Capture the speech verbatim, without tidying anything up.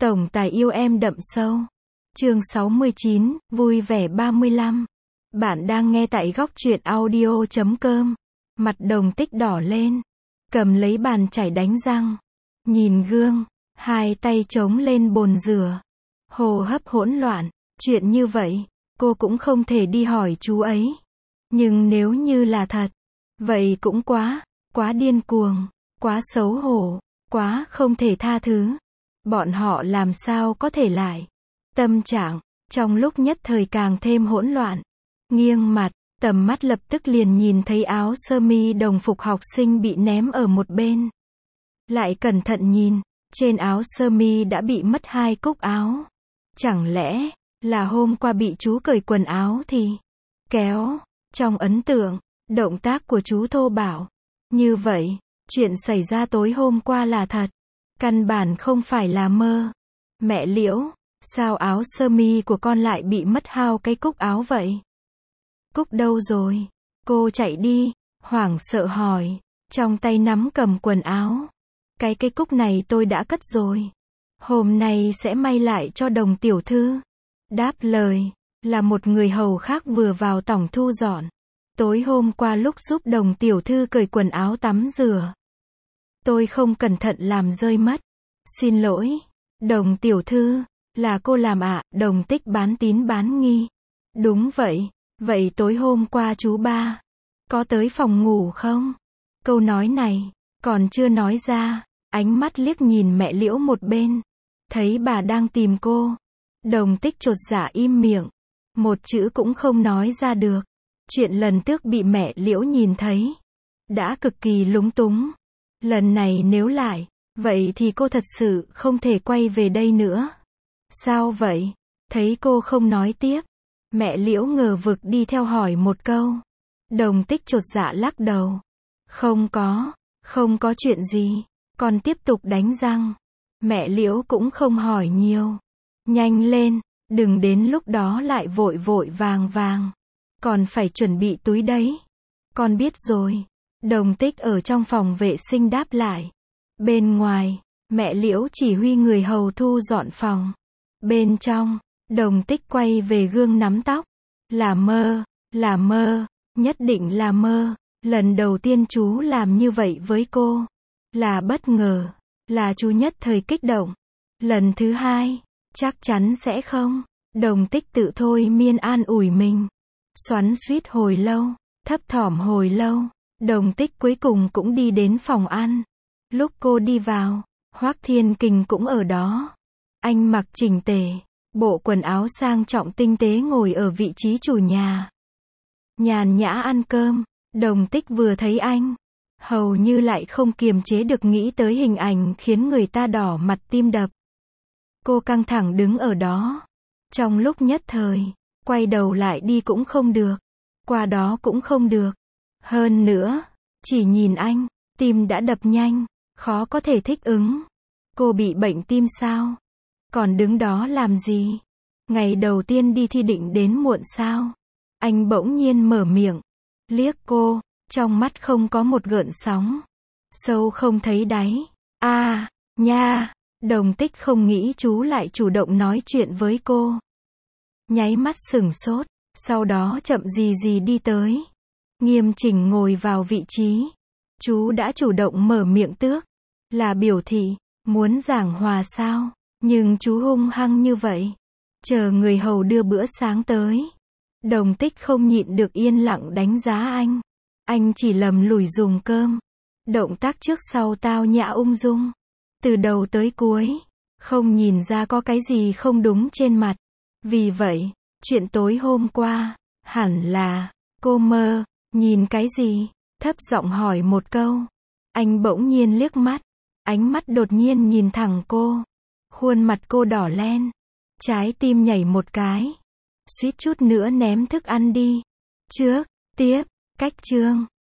Tổng tài yêu em đậm sâu. Chương sáu mươi chín, vui vẻ ba mươi lăm. Bạn đang nghe tại góc truyện audio chấm com. Mặt Đồng Tích đỏ lên, cầm lấy bàn chải đánh răng, nhìn gương, hai tay chống lên bồn rửa, hô hấp hỗn loạn. Chuyện như vậy, cô cũng không thể đi hỏi chú ấy. Nhưng nếu như là thật, vậy cũng quá, quá điên cuồng, quá xấu hổ, quá không thể tha thứ. Bọn họ làm sao có thể lại. Tâm trạng, trong lúc nhất thời càng thêm hỗn loạn. Nghiêng mặt, tầm mắt lập tức liền nhìn thấy áo sơ mi đồng phục học sinh bị ném ở một bên. Lại cẩn thận nhìn, trên áo sơ mi đã bị mất hai cúc áo. Chẳng lẽ là hôm qua bị chú cởi quần áo thì kéo. Trong ấn tượng, động tác của chú thô bạo. Như vậy, chuyện xảy ra tối hôm qua là thật. Căn bản không phải là mơ. Mẹ Liễu, sao áo sơ mi của con lại bị mất hao cái cúc áo vậy? Cúc đâu rồi? Cô chạy đi, hoảng sợ hỏi, trong tay nắm cầm quần áo. Cái cái cúc này tôi đã cất rồi. Hôm nay sẽ may lại cho Đồng tiểu thư. Đáp lời, là một người hầu khác vừa vào tổng thu dọn. Tối hôm qua lúc giúp Đồng tiểu thư cởi quần áo tắm rửa, tôi không cẩn thận làm rơi mất. Xin lỗi, Đồng tiểu thư, là cô làm ạ. À? Đồng Tích bán tín bán nghi. Đúng vậy, vậy tối hôm qua chú ba có tới phòng ngủ không? Câu nói này còn chưa nói ra, ánh mắt liếc nhìn mẹ Liễu một bên, thấy bà đang tìm cô. Đồng Tích chột dạ im miệng, một chữ cũng không nói ra được. Chuyện lần trước bị mẹ Liễu nhìn thấy, đã cực kỳ lúng túng. Lần này nếu lại, vậy thì cô thật sự không thể quay về đây nữa. Sao vậy? Thấy cô không nói tiếp, mẹ Liễu ngờ vực đi theo hỏi một câu. Đồng Tích chột dạ lắc đầu. Không có, không có chuyện gì, con tiếp tục đánh răng. Mẹ Liễu cũng không hỏi nhiều. Nhanh lên, đừng đến lúc đó lại vội vội vàng vàng. Còn phải chuẩn bị túi đấy. Con biết rồi. Đồng Tích ở trong phòng vệ sinh đáp lại. Bên ngoài, mẹ Liễu chỉ huy người hầu thu dọn phòng. Bên trong, Đồng Tích quay về gương nắm tóc. Là mơ, là mơ, nhất định là mơ. Lần đầu tiên chú làm như vậy với cô. Là bất ngờ, là chú nhất thời kích động. Lần thứ hai, chắc chắn sẽ không. Đồng Tích tự thôi miên an ủi mình. Xoắn xuýt hồi lâu, thấp thỏm hồi lâu, Đồng Tích cuối cùng cũng đi đến phòng ăn. Lúc cô đi vào, Hoắc Thiên Kình cũng ở đó. Anh mặc chỉnh tề, bộ quần áo sang trọng tinh tế ngồi ở vị trí chủ nhà. Nhàn nhã ăn cơm, Đồng Tích vừa thấy anh, hầu như lại không kiềm chế được nghĩ tới hình ảnh khiến người ta đỏ mặt tim đập. Cô căng thẳng đứng ở đó. Trong lúc nhất thời, quay đầu lại đi cũng không được, qua đó cũng không được. Hơn nữa, chỉ nhìn anh, tim đã đập nhanh, khó có thể thích ứng. Cô bị bệnh tim sao? Còn đứng đó làm gì? Ngày đầu tiên đi thi định đến muộn sao? Anh bỗng nhiên mở miệng, liếc cô, trong mắt không có một gợn sóng, sâu không thấy đáy. A, à, nha, Đồng Tích không nghĩ chú lại chủ động nói chuyện với cô. Nháy mắt sửng sốt, sau đó chậm gì gì đi tới. Nghiêm chỉnh ngồi vào vị trí. Chú đã chủ động mở miệng tước. Là biểu thị, muốn giảng hòa sao? Nhưng chú hung hăng như vậy. Chờ người hầu đưa bữa sáng tới. Đồng Tích không nhịn được yên lặng đánh giá anh. Anh chỉ lầm lủi dùng cơm. Động tác trước sau tao nhã ung dung. Từ đầu tới cuối, không nhìn ra có cái gì không đúng trên mặt. Vì vậy, chuyện tối hôm qua, hẳn là, cô mơ, nhìn cái gì? Thấp giọng hỏi một câu. Anh bỗng nhiên liếc mắt, ánh mắt đột nhiên nhìn thẳng cô. Khuôn mặt cô đỏ lên, trái tim nhảy một cái. Suýt chút nữa ném thức ăn đi. Trước, tiếp, cách chương.